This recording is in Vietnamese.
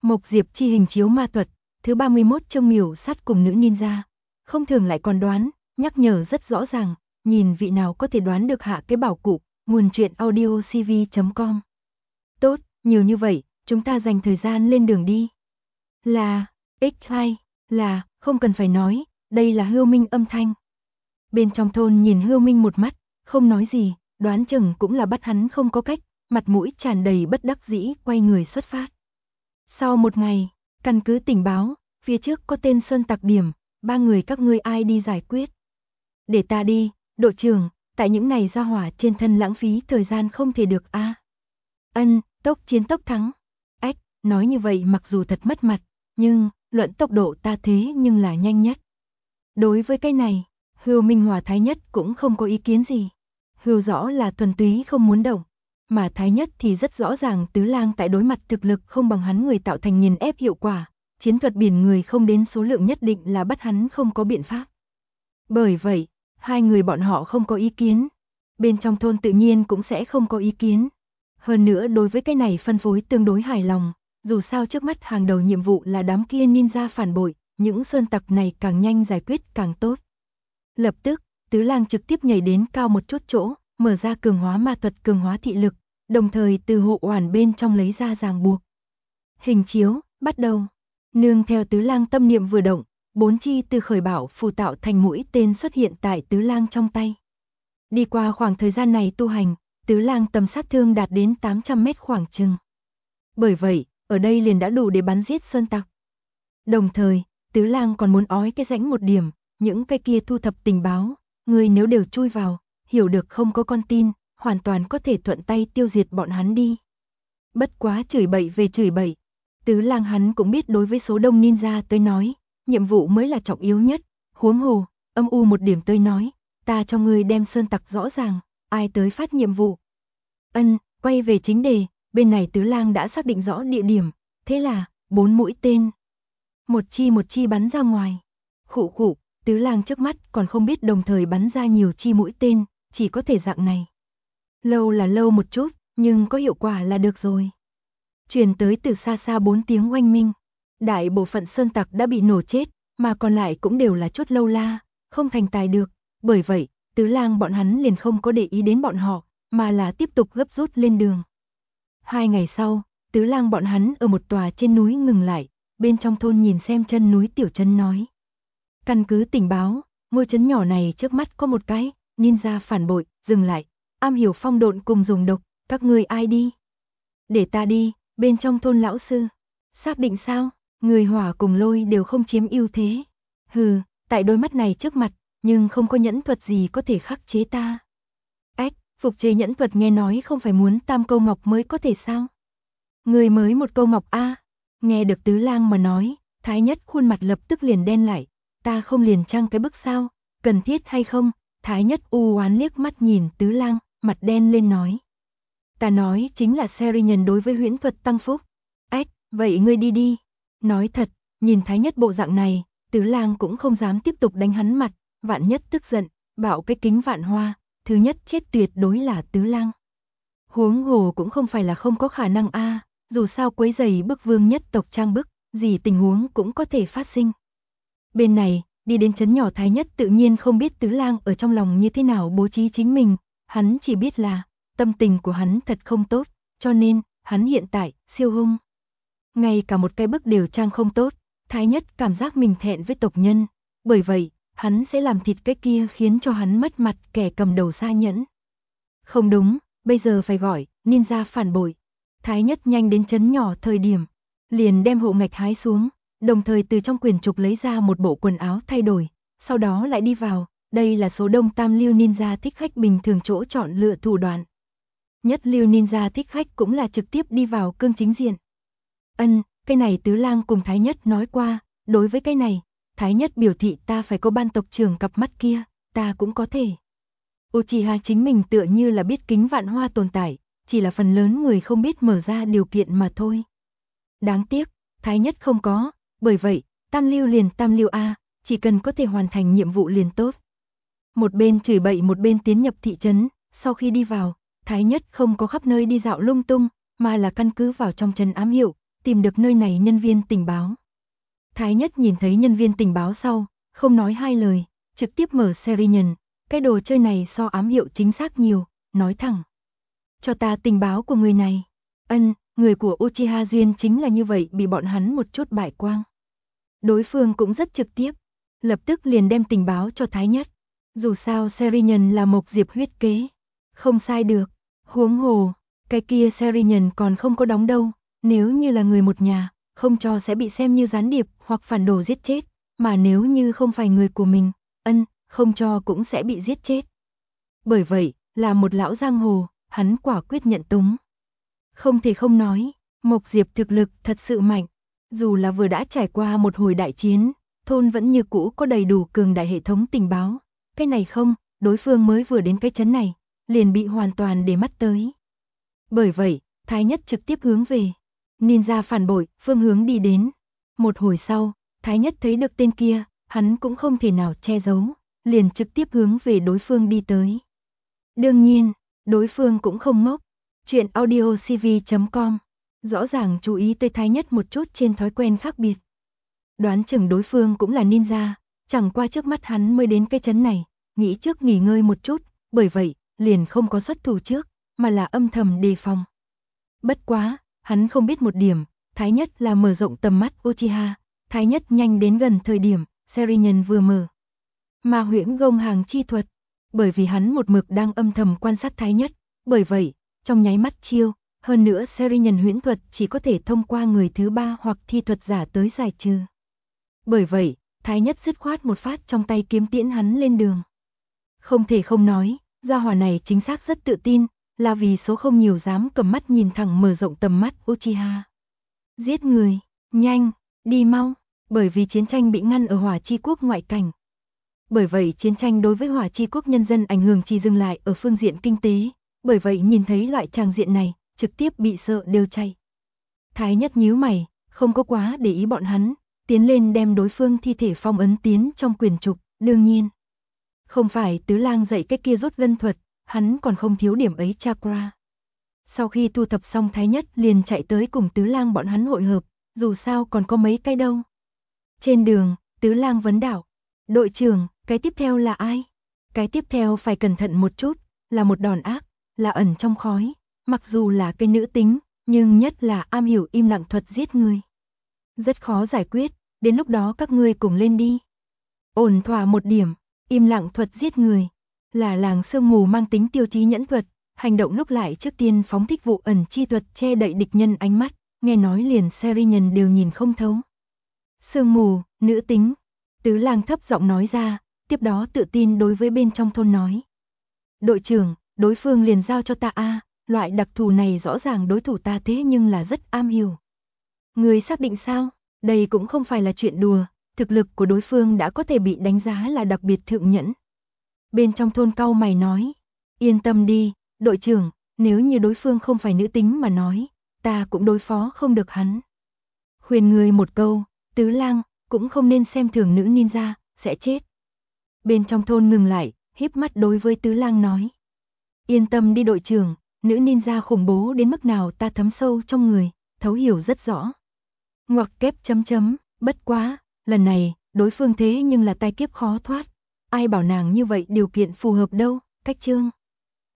Mộc Diệp chi hình chiếu ma thuật, thứ 31 chương miểu sát cùng nữ ninja. Không thường lại còn đoán, nhắc nhở rất rõ ràng, nhìn vị nào có thể đoán được hạ cái bảo cụ, nguồn truyện audiocv.com. Tốt, nhiều như vậy, chúng ta dành thời gian lên đường đi. Là, X2, là, không cần phải nói, đây là Hưu Minh âm thanh. Bên trong thôn nhìn Hưu Minh một mắt, không nói gì, đoán chừng cũng là bắt hắn không có cách, mặt mũi tràn đầy bất đắc dĩ quay người xuất phát. Sau một ngày, căn cứ tình báo, phía trước có tên sơn tặc điểm, 3 người các ngươi ai đi giải quyết. Để ta đi, đội trưởng, tại những này ra hỏa trên thân lãng phí thời gian không thể được a. Ân, tốc chiến tốc thắng. Ách, nói như vậy mặc dù thật mất mặt, nhưng, luận tốc độ ta thế nhưng là nhanh nhất. Đối với cái này, Hưu Minh Hòa Thái Nhất cũng không có ý kiến gì. Hưu rõ là thuần túy không muốn động, mà Thái Nhất thì rất rõ ràng Tứ Lang tại đối mặt thực lực không bằng hắn người tạo thành nghiền ép hiệu quả, chiến thuật biển người không đến số lượng nhất định là bắt hắn không có biện pháp. Bởi vậy, hai người bọn họ không có ý kiến, bên trong thôn tự nhiên cũng sẽ không có ý kiến. Hơn nữa đối với cái này phân phối tương đối hài lòng, dù sao trước mắt hàng đầu nhiệm vụ là đám kia ninja phản bội, những sơn tặc này càng nhanh giải quyết càng tốt. Lập tức, Tứ Lang trực tiếp nhảy đến cao một chút chỗ, mở ra cường hóa ma thuật cường hóa thị lực, đồng thời từ hộ oản bên trong lấy ra ràng buộc. Hình chiếu, bắt đầu. Nương theo Tứ Lang tâm niệm vừa động, 4 chi từ khởi bảo phù tạo thành mũi tên xuất hiện tại Tứ Lang trong tay. Đi qua khoảng thời gian này tu hành, Tứ Lang tầm sát thương đạt đến 800 mét khoảng chừng. Bởi vậy, ở đây liền đã đủ để bắn giết sơn tặc. Đồng thời, Tứ Lang còn muốn ói cái rãnh một điểm, những cái kia thu thập tình báo, người nếu đều chui vào, hiểu được không có con tin, hoàn toàn có thể thuận tay tiêu diệt bọn hắn đi. Bất quá chửi bậy về chửi bậy, Tứ Lang hắn cũng biết đối với số đông ninja tới nói, nhiệm vụ mới là trọng yếu nhất, huống hồ, âm u một điểm tới nói, ta cho ngươi đem sơn tặc rõ ràng, ai tới phát nhiệm vụ. Ân, quay về chính đề, bên này Tứ Lang đã xác định rõ địa điểm, thế là, 4 mũi tên. Một chi bắn ra ngoài. Khụ khụ, Tứ Lang trước mắt còn không biết đồng thời bắn ra nhiều chi mũi tên, chỉ có thể dạng này. Lâu là lâu một chút, nhưng có hiệu quả là được rồi. Truyền tới từ xa xa 4 tiếng oanh minh. Đại bộ phận sơn tặc đã bị nổ chết, mà còn lại cũng đều là chút lâu la, không thành tài được. Bởi vậy, Tứ Lang bọn hắn liền không có để ý đến bọn họ, mà là tiếp tục gấp rút lên đường. 2 ngày sau, Tứ Lang bọn hắn ở một tòa trên núi ngừng lại, bên trong thôn nhìn xem chân núi tiểu trấn nói. Căn cứ tình báo, ngôi trấn nhỏ này trước mắt có một cái, ninja phản bội, dừng lại, am hiểu phong độn cùng dùng độc, các ngươi ai đi? Để ta đi, bên trong thôn lão sư. Xác định sao? Người hỏa cùng lôi đều không chiếm ưu thế. Hừ, tại đôi mắt này trước mặt, nhưng không có nhẫn thuật gì có thể khắc chế ta. Ách, phục chế nhẫn thuật nghe nói không phải muốn tam câu ngọc mới có thể sao? Người mới một câu ngọc a. Nghe được Tứ Lang mà nói, Thái Nhất khuôn mặt lập tức liền đen lại. Ta không liền trăng cái bức sao, cần thiết hay không? Thái Nhất u oán liếc mắt nhìn Tứ Lang, mặt đen lên nói. Ta nói chính là Serian đối với huyễn thuật tăng phúc. Ách, vậy ngươi đi đi. Nói thật, nhìn Thái Nhất bộ dạng này, Tứ Lang cũng không dám tiếp tục đánh hắn mặt, vạn nhất tức giận, bạo cái kính vạn hoa, thứ nhất chết tuyệt đối là Tứ Lang. Huống hồ cũng không phải là không có khả năng a, dù sao quấy rầy bức vương nhất tộc trang bức, gì tình huống cũng có thể phát sinh. Bên này, đi đến trấn nhỏ Thái Nhất tự nhiên không biết Tứ Lang ở trong lòng như thế nào bố trí chính mình, hắn chỉ biết là tâm tình của hắn thật không tốt, cho nên hắn hiện tại siêu hung. Ngay cả một cái bức đều trang không tốt, Thái Nhất cảm giác mình thẹn với tộc nhân, bởi vậy, hắn sẽ làm thịt cái kia khiến cho hắn mất mặt kẻ cầm đầu Sa Nhẫn. Không đúng, bây giờ phải gọi ninja phản bội. Thái Nhất nhanh đến trấn nhỏ thời điểm, liền đem hộ ngạch hái xuống, đồng thời từ trong quyển trục lấy ra một bộ quần áo thay đổi, sau đó lại đi vào, đây là số đông tam lưu ninja thích khách bình thường chỗ chọn lựa thủ đoạn. Nhất lưu ninja thích khách cũng là trực tiếp đi vào cương chính diện. Ân, cái này Tứ Lang cùng Thái Nhất nói qua, đối với cái này, Thái Nhất biểu thị ta phải có ban tộc trưởng cặp mắt kia, ta cũng có thể. Uchiha chính mình tựa như là biết kính vạn hoa tồn tại, chỉ là phần lớn người không biết mở ra điều kiện mà thôi. Đáng tiếc, Thái Nhất không có, bởi vậy, tam lưu liền tam lưu A, chỉ cần có thể hoàn thành nhiệm vụ liền tốt. Một bên chửi bậy một bên tiến nhập thị trấn, sau khi đi vào, Thái Nhất không có khắp nơi đi dạo lung tung, mà là căn cứ vào trong trấn ám hiệu, tìm được nơi này nhân viên tình báo. Thái Nhất nhìn thấy nhân viên tình báo sau, không nói hai lời, trực tiếp mở Serial, cái đồ chơi này so ám hiệu chính xác nhiều, nói thẳng. Cho ta tình báo của người này. Người của Uchiha Duyên chính là như vậy bị bọn hắn một chút bại quang. Đối phương cũng rất trực tiếp, lập tức liền đem tình báo cho Thái Nhất. Dù sao Serial là Mộc Diệp huyết kế, không sai được. Huống hồ, cái kia Serial còn không có đóng đâu, nếu như là người một nhà, không cho sẽ bị xem như gián điệp hoặc phản đồ giết chết, mà nếu như không phải người của mình, không cho cũng sẽ bị giết chết. Bởi vậy, là một lão giang hồ, hắn quả quyết nhận túng. Không thể không nói, Mộc Diệp thực lực thật sự mạnh, dù là vừa đã trải qua một hồi đại chiến, thôn vẫn như cũ có đầy đủ cường đại hệ thống tình báo. Cái này không, đối phương mới vừa đến cái trấn này, liền bị hoàn toàn để mắt tới. Bởi vậy, Thái Nhất trực tiếp hướng về ninja phản bội phương hướng đi đến. Một hồi sau, Thái Nhất thấy được tên kia, hắn cũng không thể nào che giấu, liền trực tiếp hướng về đối phương đi tới. Đương nhiên, đối phương cũng không ngốc. Chuyện audiocv.com rõ ràng chú ý tới Thái Nhất một chút trên thói quen khác biệt. Đoán chừng đối phương cũng là ninja, chẳng qua trước mắt hắn mới đến cái trấn này, nghĩ trước nghỉ ngơi một chút, bởi vậy, liền không có xuất thủ trước, mà là âm thầm đề phòng. Bất quá, hắn không biết một điểm, Thái Nhất là mở rộng tầm mắt Uchiha, Thái Nhất nhanh đến gần thời điểm, Serial vừa mở. Mà huyễn gông hàng chi thuật, bởi vì hắn một mực đang âm thầm quan sát Thái Nhất, bởi vậy, trong nháy mắt chiêu, hơn nữa Serial huyễn thuật chỉ có thể thông qua người thứ ba hoặc thi thuật giả tới giải trừ. Bởi vậy, Thái Nhất dứt khoát một phát trong tay kiếm tiễn hắn lên đường. Không thể không nói, gia hỏa này chính xác rất tự tin, là vì số không nhiều dám cầm mắt nhìn thẳng mở rộng tầm mắt Uchiha. Giết người, nhanh, đi mau, bởi vì chiến tranh bị ngăn ở Hỏa Chi Quốc ngoại cảnh. Bởi vậy chiến tranh đối với Hỏa Chi Quốc nhân dân ảnh hưởng chỉ dừng lại ở phương diện kinh tế, bởi vậy nhìn thấy loại tràng diện này, trực tiếp bị sợ đều chạy. Thái Nhất nhíu mày, không có quá để ý bọn hắn, tiến lên đem đối phương thi thể phong ấn tiến trong quyền trục, đương nhiên. Không phải Tứ Lang dạy cái kia rút gân thuật, hắn còn không thiếu điểm ấy chakra. Sau khi thu thập xong Thái Nhất liền chạy tới cùng Tứ Lang bọn hắn hội hợp, dù sao còn có mấy cái đâu. Trên đường, Tứ Lang vấn đạo, đội trưởng, cái tiếp theo là ai? Cái tiếp theo phải cẩn thận một chút, là một đòn ác, là ẩn trong khói, mặc dù là cái nữ tính, nhưng nhất là am hiểu im lặng thuật giết người. Rất khó giải quyết, đến lúc đó các ngươi cùng lên đi. Ổn thỏa một điểm, im lặng thuật giết người, là làng sương mù mang tính tiêu chí nhẫn thuật, hành động lúc lại trước tiên phóng thích vụ ẩn chi thuật che đậy địch nhân ánh mắt, nghe nói liền Serial đều nhìn không thấu. Sương mù, nữ tính, Tứ Lang thấp giọng nói ra, tiếp đó tự tin đối với bên trong thôn nói. Đội trưởng, đối phương liền giao cho ta loại đặc thù này rõ ràng đối thủ ta thế nhưng là rất am hiểu. Người xác định sao? Đây cũng không phải là chuyện đùa, thực lực của đối phương đã có thể bị đánh giá là đặc biệt thượng nhẫn. Bên trong thôn cau mày nói, yên tâm đi, đội trưởng, nếu như đối phương không phải nữ tính mà nói, ta cũng đối phó không được hắn. Khuyên người một câu, Tứ Lang, cũng không nên xem thường nữ ninja, sẽ chết. Bên trong thôn ngừng lại, híp mắt đối với Tứ Lang nói. Yên tâm đi đội trưởng, nữ ninja khủng bố đến mức nào ta thấm sâu trong người, thấu hiểu rất rõ. Ngoặc kép bất quá, lần này, đối phương thế nhưng là tai kiếp khó thoát. Ai bảo nàng như vậy điều kiện phù hợp đâu, cách chương.